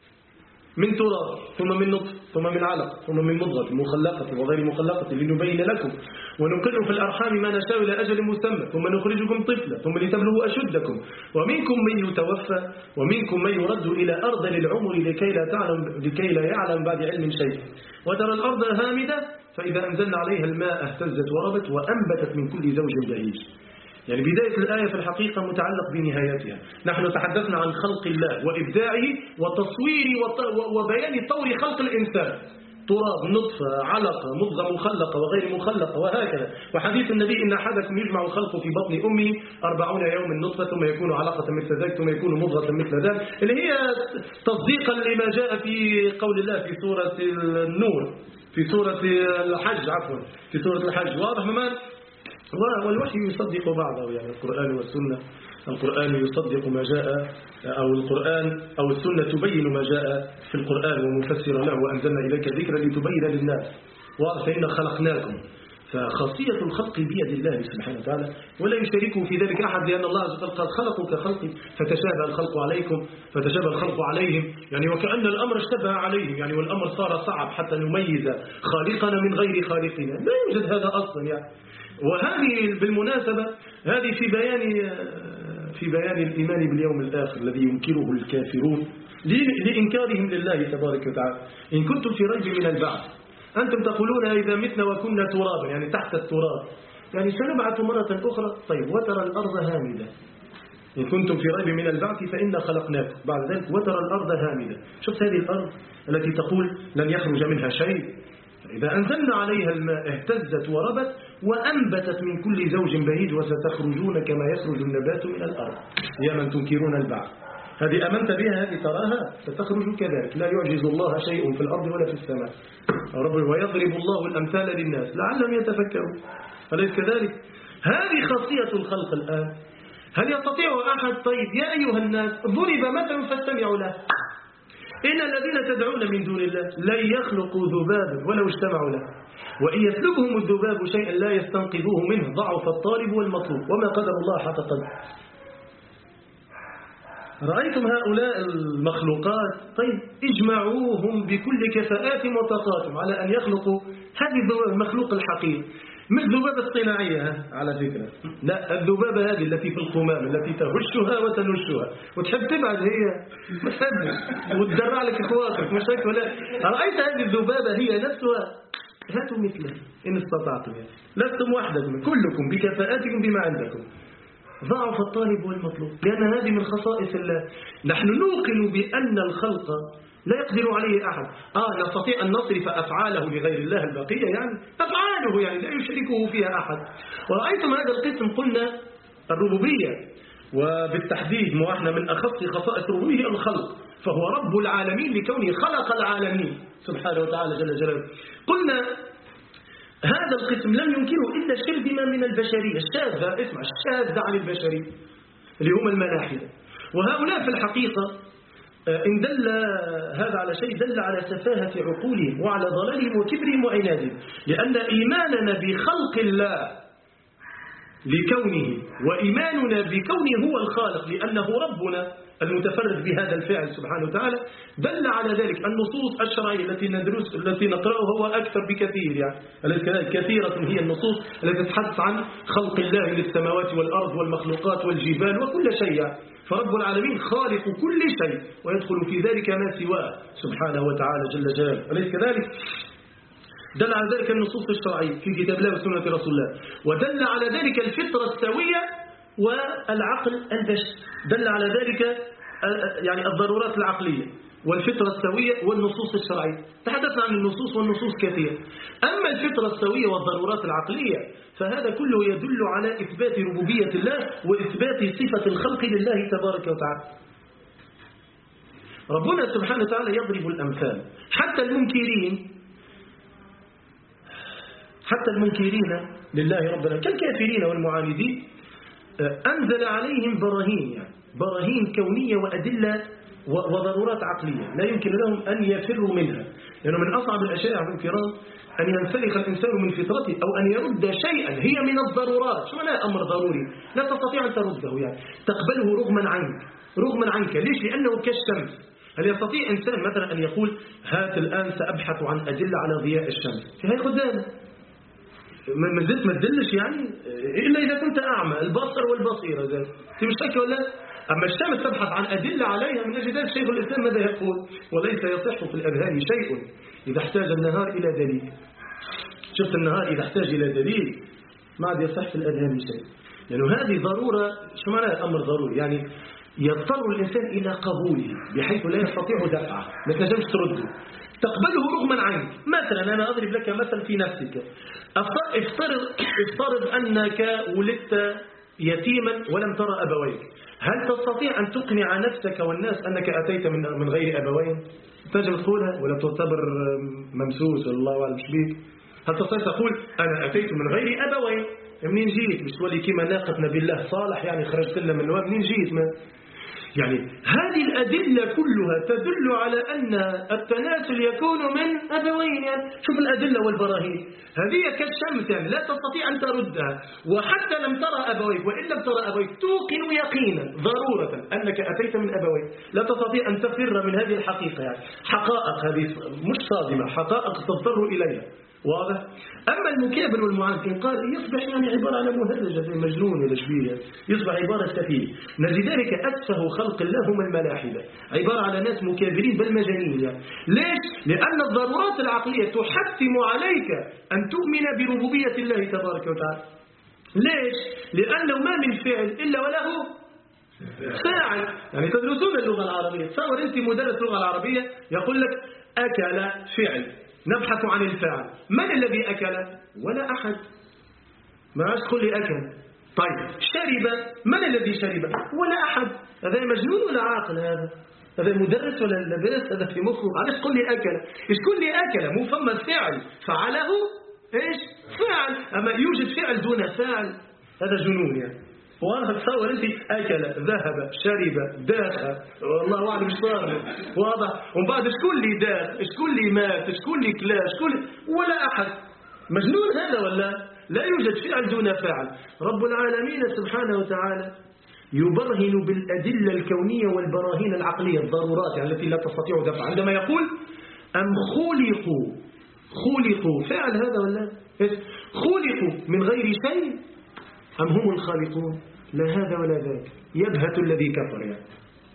من تراب ثم من نطفة ثم من علق ثم من مضغة مخلقة وغير مخلقة لنبين لكم ونقر في الأرحام ما نشاء إلى أجل مسمى ثم نخرجكم طفلا ثم لتبلغوا أشدكم ومنكم من يتوفى ومنكم من يرد إلى أرض للعمر لكي لا تعلم لكي لا يعلم بعد علم شيء وترى الأرض هامدة فإذا أنزلنا عليها الماء اهتزت وربت وأنبتت من كل زوج بهيج. يعني بداية الآية في الحقيقة متعلق بنهايتها. نحن تحدثنا عن خلق الله وإبداعه وتصوير وبيان طور خلق الإنسان، تراب، نطفة، علقة، مضغة مخلقة وغير مخلقة وهكذا. وحديث النبي إن أحدكم يجمع خلقه في بطن أمه أربعون يوم نطفة ثم يكون علقة مثل ذلك ثم يكون مضغة مثل ذلك، اللي هي تصديقا لما جاء في قول الله في سورة النور في سورة الحج عفوا في سورة الحج. واضح ممان؟ والوحي يصدق بعضه، يعني القرآن والسنة، القرآن يصدق ما جاء أو القرآن أو السنة تبين ما جاء في القرآن ومفسر له وأنزلنا إليك ذكرا لتبين للناس. واضح فإن خلقناكم، فخاصية الخلق بيد الله سبحانه وتعالى ولا يشاركه في ذلك أحد، لأن الله عز وجل قال خلقوا كخلقي فتشابه الخلق عليكم فتشابه الخلق عليهم، يعني وكأن الأمر اشتبه عليهم، يعني والأمر صار صعب حتى نميز خالقنا من غير خالقنا، لا يوجد هذا أصلا. يعني وهذه بالمناسبة هذه في بيان في بيان الإيمان باليوم الآخر الذي ينكره الكافرون لإنكارهم لله تبارك وتعالى. إن كنتم في ريب من البعث أنتم تقولون إذا متنا وكنا ترابا، يعني تحت التراب، يعني سنبعث مرة أخرى. طيب وترى الأرض هامدة، إن كنتم في ريب من البعث فإنا خلقناكم، بعد ذلك وترى الأرض هامدة. شفت هذه الأرض التي تقول لن يخرج منها شيء، إذا أنزلنا عليها الماء اهتزت وربت وأنبتت من كل زوج بهيج وستخرجون كما يخرج النبات من الأرض يا من تنكرون البعث. هذه أمنت بها، هذه تراها ستخرج كذلك، لا يعجز الله شيء في الأرض ولا في السماء. ويضرب الله الأمثال للناس لعلهم يتفكرون. أليس كذلك؟ هذه خاصية الخلق الآن. هل يستطيع أحد؟ طيب يا أيها الناس ضرب مثل فاستمعوا له، إن الذين تدعون من دون الله لن يخلقوا ذبابا ولو اجتمعوا له وإن يسلبهم الذباب شيئا لا يستنقذوه منه ضعف الطالب والمطلوب وما قدر الله حق قدره. رأيتم هؤلاء المخلوقات؟ طيب اجمعوهم بكل كفاءات وطاقاتهم على أن يخلقوا هذه المخلوق الحقيقي، مش ذبابة اصطناعية على فكرة، لا، الذبابة هذه التي في القمام التي تهشها وتنشها وتحب تبعد هي مسدس وتدرع لك اخواتك مش هيك ولا؟ رأيت هذه الذبابة هي نفسها؟ هاتوا مثلها إن استطعتم، يعني لستم وحدكم كلكم بكفاءاتكم بما عندكم. ضعف الطالب والمطلوب، لأن هذه من خصائص الله. نحن نوقن بأن الخلق لا يقدر عليه أحد. آه نستطيع أن نصرف أفعاله لغير الله البقية، يعني أفعاله يعني لا يشاركه فيها أحد. ورأيتم هذا القسم قلنا الربوبية، وبالتحديد ما احنا من أخص خصائص الربوبية الخلق. فهو رب العالمين لكونه خلق العالمين سبحانه وتعالى جل جلاله. قلنا هذا القسم لم ينكره إلا شرذمة من البشرية الشاذة، اسمع الشاذة عن البشرية اللي هم الملاحدة. وهؤلاء في الحقيقة إن دل هذا على شيء دل على سفاهة عقولهم وعلى ضلالهم وكبرهم وعنادهم، لأن إيماننا بخلق الله لكونه وإيماننا بكونه هو الخالق لأنه ربنا المتفرد بهذا الفعل سبحانه وتعالى دل على ذلك. النصوص الشرعية التي ندرس التي نقرأها هو أكثر بكثير، يعني كثيرة هي النصوص التي تتحدث عن خلق الله للسماوات والأرض والمخلوقات والجبال وكل شيء. فرب العالمين خالق كل شيء ويدخل في ذلك ما سواه سبحانه وتعالى جل جلاله، أليس كذلك؟ دل على ذلك النصوص الشرعية في كتاب الله وسنة رسول الله، ودل على ذلك الفطرة السوية والعقل البشري، دل على ذلك يعني الضرورات العقلية والفطرة السوية والنصوص الشرعية. تحدثنا عن النصوص والنصوص كثير. أما الفطرة السوية والضرورات العقلية فهذا كله يدل على إثبات ربوبية الله وإثبات صفة الخلق لله تبارك وتعالى. ربنا سبحانه وتعالى يضرب الأمثال حتى المنكرين حتى المنكرين لله ربنا كالكافرين والمعاندين أنزل عليهم براهين، يعني براهين كونية وأدلة وضرورات عقلية لا يمكن لهم أن يفروا منها، لأنه من أصعب الأشياء على الكرام أن ينسلخ الإنسان من فطرته أو أن يرد شيئا هي من الضرورات. شو معنى أمر ضروري لا تستطيع أن ترده، يعني تقبله رغما عنك رغما عنك ليش؟ لأنه كالشمس. هل يستطيع إنسان مثلا أن يقول هات الآن سأبحث عن أدلة على ضياء الشمس في هاي قدام ما زلت ما تدلش يعني إلا إذا كنت أعمى البصر والبصيرة ذلك مش فاكر ولا. أما الشمس تبحث عن أدلة عليها من أجل ذلك شيخ الإسلام ماذا يقول؟ وليس يصح في الأذهان شيء إذا احتاج النهار إلى دليل. شفت النهار إذا احتاج إلى دليل ما عاد يصح في الأذهان شيء، لأنه يعني هذه ضرورة. شو معنى أمر ضروري؟ يعني يضطر الإنسان إلى قبوله بحيث لا يستطيع دفعه ما تنجمش ترده تقبله رغما عنك. مثلا أنا أضرب لك مثلا في نفسك، افترض, افترض أنك ولدت يتيما ولم ترى أبويك، هل تستطيع أن تقنع نفسك والناس أنك أتيت من من غير أبوين؟ تجب تقولها ولا تعتبر ممسوس والله أعلم بيك؟ هل تستطيع تقول أنا أتيت من غير أبوين؟ منين جيت؟ مش تولي كما ناقة نبي الله صالح يعني خرجت لنا من الواد منين جيت؟ ما يعني هذه الأدلة كلها تدل على أن التناسل يكون من أبوين. يعني شوف الأدلة والبراهين هذه كالشمس يعني لا تستطيع أن تردها، وحتى لم ترى أبويك وإن لم ترى أبويك توقن يقينا ضرورة أنك أتيت من أبويك، لا تستطيع أن تفر من هذه الحقيقة. يعني حقائق هذه مش صادمة، حقائق تضطر إليها، واضح؟ أما المكابر والمعاند إن قال يصبح يعني عبارة على مهرجة زي مجنون ولا شبيه، يصبح عبارة سفيه. نجد ذلك أسفه خلق الله هم الملاحدة، عبارة على ناس مكابرين بل مجانين. يعني ليش؟ لأن الضرورات العقلية تحتم عليك أن تؤمن بربوبية الله تبارك وتعالى. ليش؟ لأنه ما من فعل إلا وله فاعل. يعني تدرسون اللغة العربية، تصور أنت مدرس اللغة العربية يقول لك أكل فعل، نبحث عن الفاعل، من الذي أكل؟ ولا أحد، ما عادش تقول لي أكل. طيب شرب، من الذي شرب؟ ولا أحد. هذا مجنون ولا عاقل؟ هذا هذا مدرس ولا لبس؟ هذا في مخه. علاش تقول لي أكل؟ إيش تقول لي أكل؟ مو فما فعل فعله إيش؟ فعل. أما يوجد فعل دون فاعل هذا جنون. يعني واضح؟ تصور انت اكل ذهب شرب داخ والله اعلم ايش صار. واضح؟ ومن بعد شكون اللي داخ؟ شكون اللي مات؟ شكون اللي كلا؟ شكون ولا احد. مجنون هذا ولا؟ لا يوجد فعل دون فاعل. رب العالمين سبحانه وتعالى يبرهن بالادله الكونيه والبراهين العقليه الضرورات يعني التي لا تستطيع دفعها، عندما يقول ام خلقوا خلقوا فعل هذا ولا؟ خلقوا من غير شيء أم هم الخالقون؟ لا هذا ولا ذاك، يبهت الذي كفر. يعني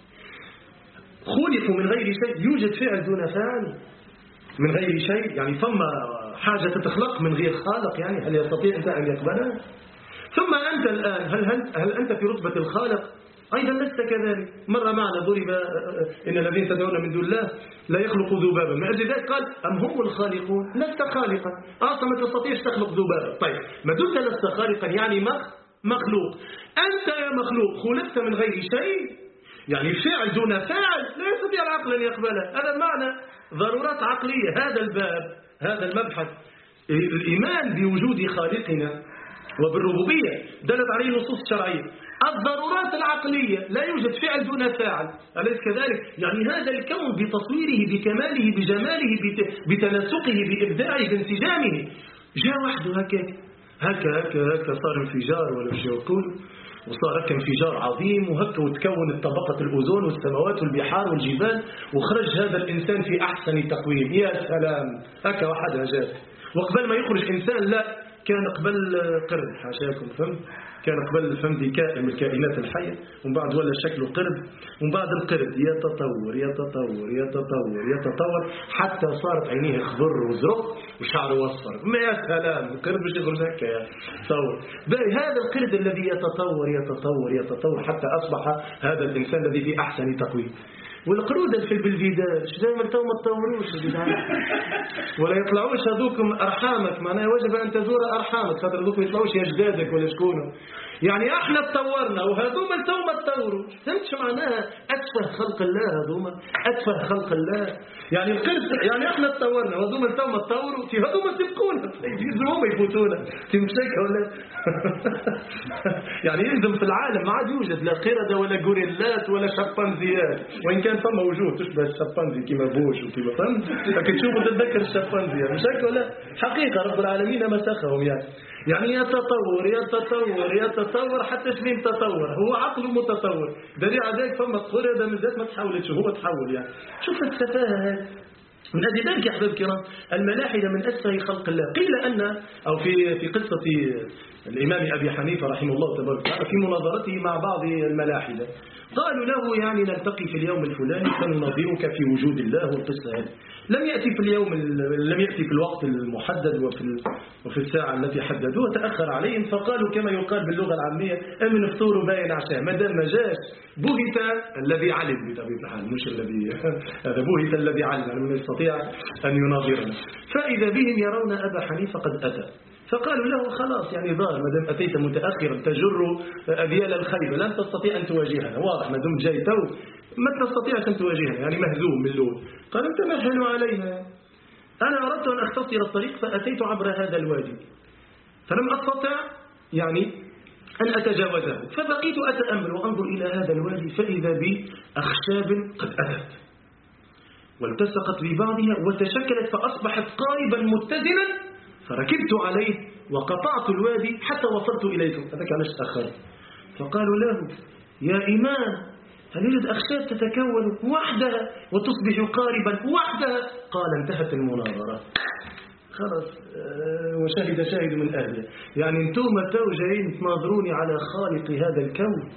خلقوا من غير شيء، يوجد فعل دون فاعل من غير شيء، يعني ثم حاجة تخلق من غير خالق، يعني هل يستطيع أنت أن يقبلها؟ ثم أنت الآن هل, هل, هل أنت في رتبة الخالق؟ أيضا لست كذلك. مرة معنا ضرب إن الذين تدعون من دون الله لا يخلقوا ذبابا، من أجل ذلك قال أم هم الخالقون؟ لست خالقا أصلا ما تستطيعش تخلق ذبابا. طيب ما دمت لست خالقا يعني مخلوق. أنت يا مخلوق خلقت من غير شيء، يعني فعل دون فاعل لا يستطيع العقل عقلا يقبلها. هذا معنى ضرورات عقلية. هذا الباب، هذا المبحث، الإيمان بوجود خالقنا وبالربوبية دلت عليه نصوص شرعية. الضرورات العقلية لا يوجد فعل دون فاعل، أليس كذلك؟ يعني هذا الكون بتصويره بكماله بجماله بتناسقه بإبداعه بانسجامه جاء وحده هكا هكا هكا هكا صار انفجار ولا شيء يقول، وصار هكا انفجار عظيم وهكا وتكونت طبقة الأوزون والسماوات والبحار والجبال وخرج هذا الإنسان في أحسن تقويم. يا سلام، هكا وحدها جات. وقبل ما يخرج إنسان لا، كان قبل قرد، حاشاكم، فهمت؟ كان قبل فهمت كائن من الكائنات الحية، ومن بعد ولا شكله قرد، ومن بعد القرد يتطور يتطور يتطور يتطور حتى صارت عينيه خضر وزرق وشعره اصفر. ما يا سلام، القرد مش يخرج هكا يا تصور. هذا القرد الذي يتطور يتطور يتطور حتى أصبح هذا الإنسان الذي في أحسن تقويم. والقرود في البلفيدات دائما تو ما تطوروش ولا يطلعوش هذوكم أرحامك، معناها وجب أن تزور أرحامك خاطر هذوك ما يطلعوش يا جدادك ولا شكونه. يعني احنا تطورنا وهذوما تو ما تطوروا. فهمتش معناها؟ أتفه خلق الله هذوما، أتفه خلق الله. يعني القرد يعني احنا تطورنا وهذوما تو ما تطوروا، في هذوما سبقونا يلزمهم يفوتونا في مشاكل ولا يعني يلزم في العالم ما عاد يوجد لا قردة ولا غوريلات ولا شمبانزيات، وإن كان ثم موجود تشبه الشمبانزي كما بوش وكما فهمت، لكن تشوفوا تتذكر الشمبانزي مش هيك ولا؟ حقيقة رب العالمين مسخهم يعني يعني يتطور يتطور يتطور حتى شبين تطور، هو عقله متطور. دليل على ذلك فما قردة من ذات ما تحولتش، هو تحول يعني. شوف السفاهة هذه. من أجل ذلك يا أحباب الكرام الملاحدة من أسفه خلق الله. قيل أن أو في في قصة الإمام أبي حنيفة رحمه الله تبارك وتعالى في مناظرته مع بعض الملاحدة قالوا له يعني نلتقي في اليوم الفلاني فنناظرك في وجود الله والقصة هذه. لم يأتي في اليوم لم يأتي في الوقت المحدد وفي وفي الساعة التي حددوها، تأخر عليهم فقالوا كما يقال باللغة العامية أمن فطور باين عشاء، ما دام ما جاش بهت الذي علم بطبيعة الحال، مش الذي هذا بهت الذي علم من يستطيع أن يناظرنا. فإذا بهم يرون أبا حنيفة قد أتى فقالوا له خلاص يعني ظاهر ما دام أتيت متأخرا تجر أذيال الخيبة لن تستطيع أن تواجهنا، واضح ما دمت جاي تو ما تستطيع أن تواجهنا، يعني مهزوم من الأول. قال أنت مهل علينا، أنا أردت أن أختصر الطريق فأتيت عبر هذا الوادي فلم أستطع يعني أن أتجاوزه، فبقيت أتأمل وأنظر إلى هذا الوادي فإذا بي أخشاب قد أتت والتصقت ببعضها وتشكلت فأصبحت قاربا متزنا، فركبت عليه وقطعت الوادي حتى وصلت إليكم. هذا كان أخر. فقالوا له يا إمام هل يوجد أخشاب تتكون وحدها وتصبح قاربا وحدها؟ قال انتهت المناظرة خلاص. أه وشهد شاهد من أهله. يعني انتم تو جايين تناظروني على خالق هذا الكون،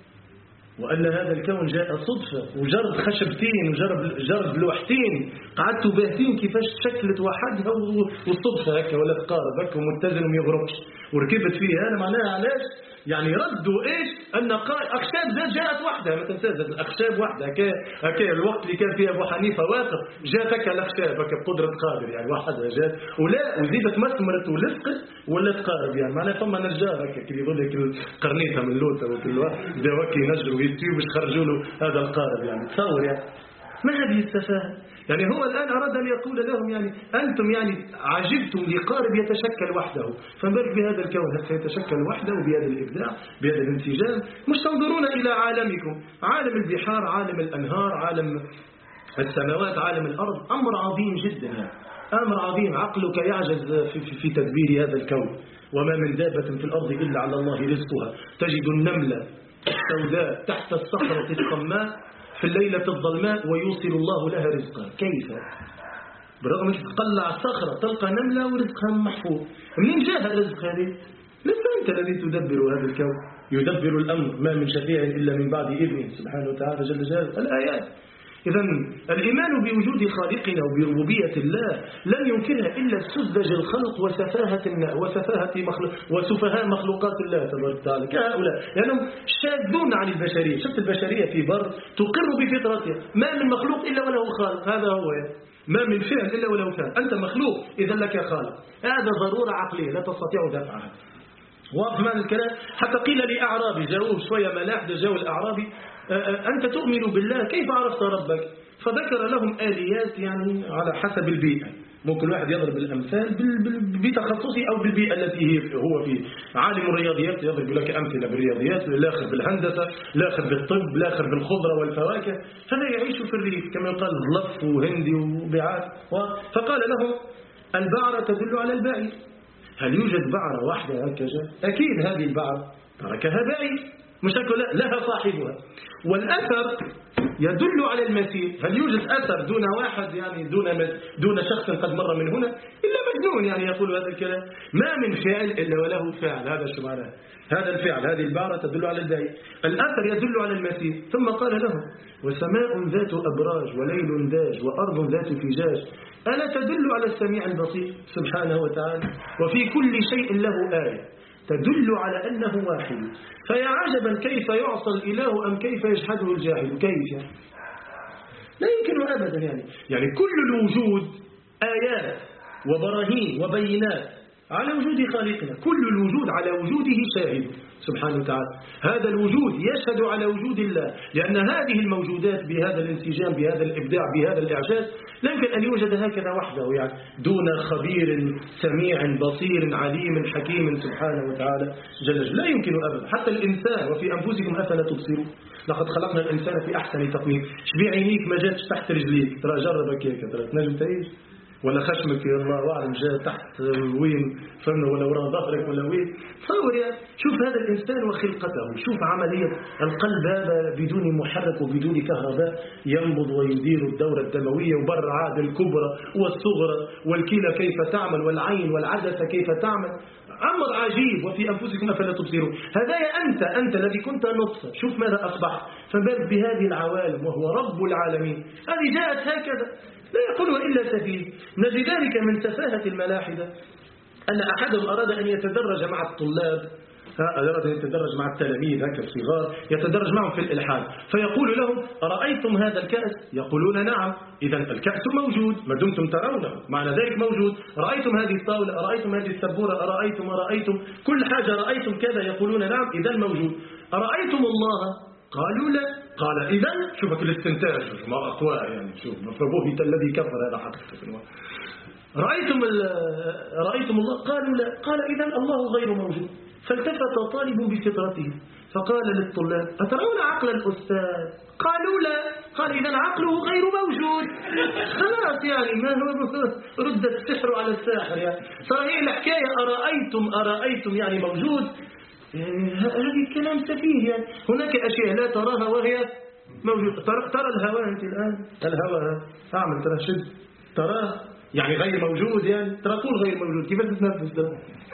وأن هذا الكون جاء صدفة وجرد خشبتين وجرد جرد لوحتين قعدتوا باهتين كيفاش تشكلت وحدها والصدفة هكا ولا تقارب هكا ومتزن وما يغرقش وركبت فيها. أنا معناها علاش يعني ردوا إيش أن أخشاب ذات جاءت وحدها، ما تنساش الأخشاب وحدها هكا هكا الوقت اللي كان فيه أبو حنيفة واقف جاءت هكا الأخشاب هكا بقدرة قادر يعني وحدها جاءت ولا وزيدت مسمرت ولصقت ولا تقارب يعني معناها فما نجار هكا كي يقول لك قرنيتها من لوطة وكل واحد بداو هكا ينجروا يستيو باش يخرجوا له هذا القارب يعني. تصور يعني ما هذه السفاهة؟ يعني هو الآن أراد أن يقول لهم يعني أنتم يعني عجبتم لقارب يتشكل وحده، فنبارك بهذا الكون سيتشكل وحده بهذا الإبداع بهذا الانسجام. مش تنظرون إلى عالمكم، عالم البحار عالم الأنهار عالم السماوات عالم الأرض، أمر عظيم جدا يعني. أمر عظيم عقلك يعجز في, في, في تدبير هذا الكون. وما من دابة في الأرض إلا على الله رزقها، تجد النملة السوداء تحت الصخرة الصماء في الليلة الظلماء ويوصل الله لها رزقها. كيف؟ بالرغم أنك تقلع الصخرة تلقى نملة ورزقها محفوظ. منين جاء الرزق هذه؟ لست أنت الذي تدبر هذا الكون، يدبر الأمر ما من شفيع إلا من بعد إذنه سبحانه وتعالى جل جلاله. الآيات. إذا الإيمان بوجود خالقنا وبربوبية الله لن ينكرها إلا السذج الخلق وسفاهة وسفاهة مخلوق وسفهاء مخلوقات الله تبارك وتعالى كهؤلاء، لأنهم يعني شاذون عن البشرية. شفت البشرية في بر تقر بفطرتها، ما من مخلوق إلا وله خالق، هذا هو يعني. ما من فعل إلا وله فعل، أنت مخلوق إذا لك خالق، هذا ضرورة عقلية لا تستطيع دفعها. واضح معنى الكلام؟ حتى قيل لأعرابي جاءوه شوية ملاحدة، جاءوا الأعرابي أنت تؤمن بالله كيف عرفت ربك؟ فذكر لهم آليات يعني على حسب البيئة. ممكن واحد يضرب الأمثال بتخصصه أو بالبيئة التي هو فيه. عالم الرياضيات يضرب لك أمثلة بالرياضيات، الآخر بالهندسة، الآخر بالطب، الآخر بالخضرة والفواكه. هذا يعيش في الريف كما يقال ظلف وهندي وبعات. فقال لهم البعرة تدل على البعير. هل يوجد بعرة واحدة هكذا؟ أكيد هذه البعرة تركها بعير، مش لها صاحبها. والأثر يدل على المسير. هل يوجد أثر دون واحد يعني دون دون شخص قد مر من هنا؟ إلا مجنون يعني يقول هذا الكلام. ما من فعل إلا وله فعل. هذا شو معناه؟ هذا الفعل، هذه البعرة تدل على البعير، الأثر يدل على المسير. ثم قال لهم وسماء ذات أبراج وليل داج وأرض ذات فجاج ألا تدل على السميع البصير سبحانه وتعالى. وفي كل شيء له آية تدل على أنه واحد. فيا عجبا كيف يعصى الإله أم كيف يجحده الجاهل. كيف يعني؟ لا يمكن أبدا يعني. يعني كل الوجود آيات وبراهين وبينات على وجود خالقنا. كل الوجود على وجوده شاهد سبحانه وتعالى. هذا الوجود يشهد على وجود الله، لأن هذه الموجودات بهذا الانسجام بهذا الإبداع بهذا الإعجاز لا يمكن أن يوجد هكذا وحده يعني دون خبير سميع بصير عليم حكيم سبحانه وتعالى جل جلاله. لا يمكن أبدا. حتى الإنسان وفي أنفسكم أفلا تبصرون. لقد خلقنا الإنسان في أحسن تقويم. شبيع عينيك ما جاتش تحت رجليك، ترى جربك هيك ترى تنجم تعيش، ولا خشمك يا الله أعلم جاء تحت وين فمنا ولا وراء ظهرك ولا وين. تصور يا شوف هذا الإنسان وخلقته، شوف عملية القلب هذا بدون محرك وبدون كهرباء ينبض ويدير الدورة الدموية، وبر عاد الكبرى والصغرى والكلى كيف تعمل والعين والعدسة كيف تعمل. أمر عجيب. وفي أنفسكم أفلا تبصرون. هذا يا أنت أنت الذي كنت نطفة، شوف ماذا أصبح. فبال بهذه العوالم وهو رب العالمين. هذه جاءت هكذا لا يقولها إلا سفيه. نجد ذلك من سفاهة الملاحدة أن أحدهم أراد أن يتدرج مع الطلاب، أراد أن يتدرج مع التلاميذ هكذا الصغار، يتدرج معهم في الإلحاد. فيقول لهم أرأيتم هذا الكأس؟ يقولون نعم. إذا الكأس موجود ما دمتم ترونه، معنى ذلك موجود. رأيتم هذه الطاولة؟ أرأيتم هذه السبورة؟ أرأيتم أرأيتم كل حاجة رأيتم كذا؟ يقولون نعم. إذا موجود. أرأيتم الله؟ قالوا لا. قال إذا شوفك الاستنتاج ما أقوى يعني. شوف فبهت الذي كفر. هذا حقيقة. رأيتم رأيتم الله؟ قالوا لا. قال إذا الله غير موجود. فالتفت طالب بفطرته فقال للطلاب أترون عقل الأستاذ؟ قالوا لا. قال إذا عقله غير موجود. خلاص يعني ما هو رد السحر على الساحر يعني. صار هي الحكاية أرأيتم أرأيتم يعني موجود. يعني هذه كلام سفيه يعني. هناك أشياء لا تراها وهي موجودة. ترى, ترى الهواء أنت الآن الهواء أعمل ترى شد تراه يعني غير موجود يعني. ترى طول غير موجود كيف تتنفس ده؟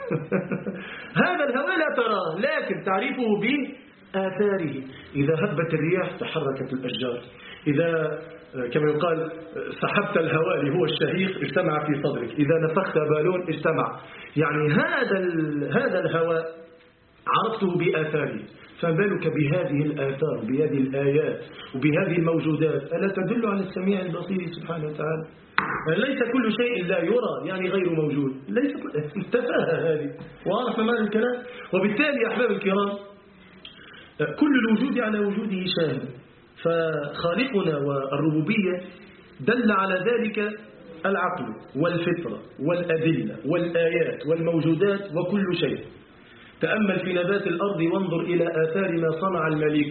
هذا الهواء لا تراه لكن تعرفه بآثاره. إذا هبت الرياح تحركت الأشجار. إذا كما يقال سحبت الهواء اللي هو الشهيق اجتمع في صدرك. إذا نفخت بالون اجتمع. يعني هذا هذا الهواء عرفته بآثاره. فبالك بهذه الآثار بهذه الآيات وبهذه الموجودات ألا تدل على السميع البصير سبحانه وتعالى. ليس كل شيء لا يرى يعني غير موجود. ليس تفاهة هذه. وعرفنا معنى الكلام. وبالتالي يا أحباب الكرام كل الوجود على وجوده شاهد. فخالقنا والربوبية دل على ذلك العقل والفطرة والأدلة والآيات والموجودات وكل شيء. تأمل في نبات الأرض وانظر إلى آثار ما صنع المليك.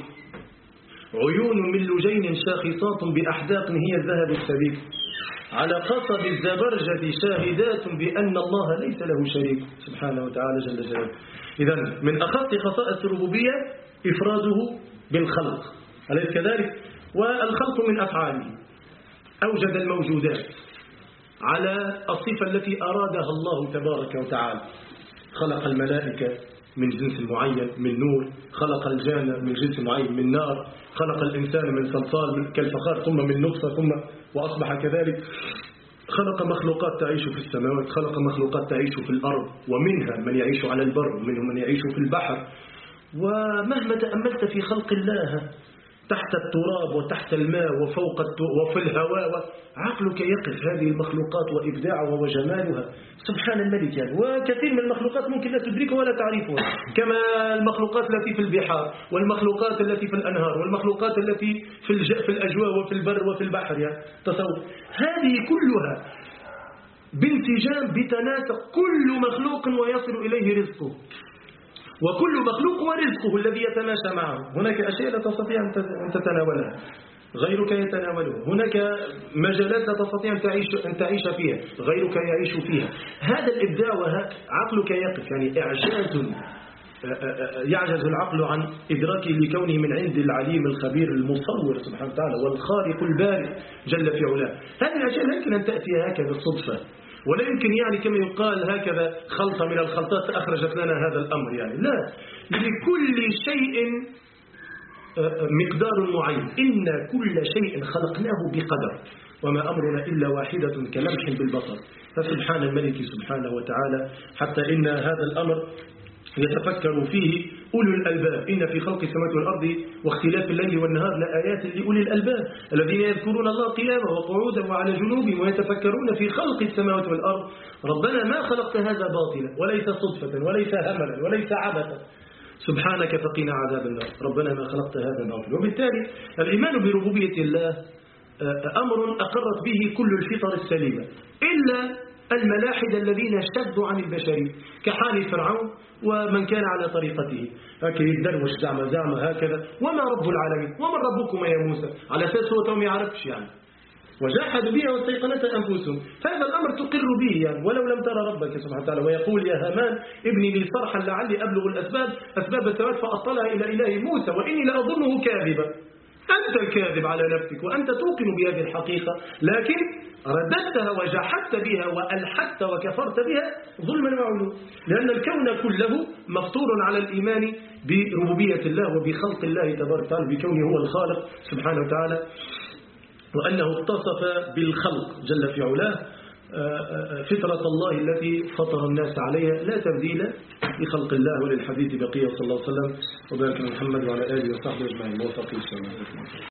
عيون من لجين شاخصات بأحداق هي الذهب السبيك. على قصب الزبرجة شاهدات بأن الله ليس له شريك سبحانه وتعالى جل جلاله. إذن من أخص خصائص الربوبية إفراده بالخلق أليس كذلك؟ والخلق من أفعاله. أوجد الموجودات على الصفة التي أرادها الله تبارك وتعالى. خلق الملائكة من جنس معين من نور، خلق الجان من جنس معين من نار، خلق الإنسان من صلصال كالفخار ثم من نطفة ثم وأصبح كذلك. خلق مخلوقات تعيش في السماوات، خلق مخلوقات تعيش في الأرض، ومنها من يعيش على البر ومنهم من يعيش في البحر. ومهما تأملت في خلق الله تحت التراب وتحت الماء وفوق وفي الهواء، عقلك يقف هذه المخلوقات وإبداعها وجمالها سبحان الملك يعني. وكثير من المخلوقات ممكن لا تدركها ولا تعرفها، كما المخلوقات التي في البحار والمخلوقات التي في الأنهار والمخلوقات التي في, الج... في الأجواء وفي البر وفي البحر يعني. تصور هذه كلها بانسجام بتناسق، كل مخلوق ويصل إليه رزقه، وكل مخلوق ورزقه الذي يتماشى معه. هناك أشياء لا تستطيع أن تتناولها غيرك يتناولها، هناك مجالات لا تستطيع أن تعيش, أن تعيش فيها غيرك يعيش فيها. هذا الإبداع وعقلك يقف يعني إعجاز، يعجز العقل عن إدراكه لكونه من عند العليم الخبير المصور سبحانه وتعالى والخالق البارئ جل في علاه. هذه الأشياء لا يمكن أن تأتي هكذا بالصدفة، ولا يمكن يعني كما يقال هكذا خلطة من الخلطات أخرجت لنا هذا الأمر يعني. لا، لكل شيء مقدار معين، إن كل شيء خلقناه بقدر وما أمرنا إلا واحدة كلمح بالبصر. فسبحان الملك سبحانه وتعالى، حتى إن هذا الأمر يتفكر فيه أولو الألباب. إن في خلق السماوات والأرض واختلاف الليل والنهار لآيات لأولي الألباب الذين يذكرون الله قياما وقعودا وعلى جنوبهم ويتفكرون في خلق السماوات والأرض ربنا ما خلقت هذا باطلا وليس صدفة وليس هملا وليس عبثا سبحانك فقنا عذاب النار. ربنا ما خلقت هذا باطلا. وبالتالي الإيمان بربوبية الله أمر أقرت به كل الفطر السليمة إلا الملاحدة الذين اشتدوا عن البشرية كحال فرعون ومن كان على طريقته، هكذا يدروش زعم زعم هكذا. وما رب العالمين ومن ربكم يا موسى، على أساس هو توم يعرفش يعني، وجحدوا بها واستيقنتها أنفسهم. فهذا الأمر تقر به يعني، ولو لم ترى ربك سبحانه وتعالى. ويقول يا هامان ابني لي صرحا لعلي أبلغ الأسباب أسباب السماوات فأطلع إلى إله موسى وإني لأظنه كاذبا. أنت الكاذب على نفسك وأنت توقن بهذه الحقيقة، لكن رددتها وجحدت بها وألحدت وكفرت بها ظلما وعلوا، لأن الكون كله مفطور على الإيمان بربوبية الله وبخلق الله تبارك وتعالى، بكونه هو الخالق سبحانه وتعالى، وأنه اتصف بالخلق جل في علاه. فطرة الله التي فطر الناس عليها لا تبديل لخلق الله. وللحديث بقية صلى الله عليه وسلم وبارك محمد وعلى آله وصحبه أجمعين. موفقين.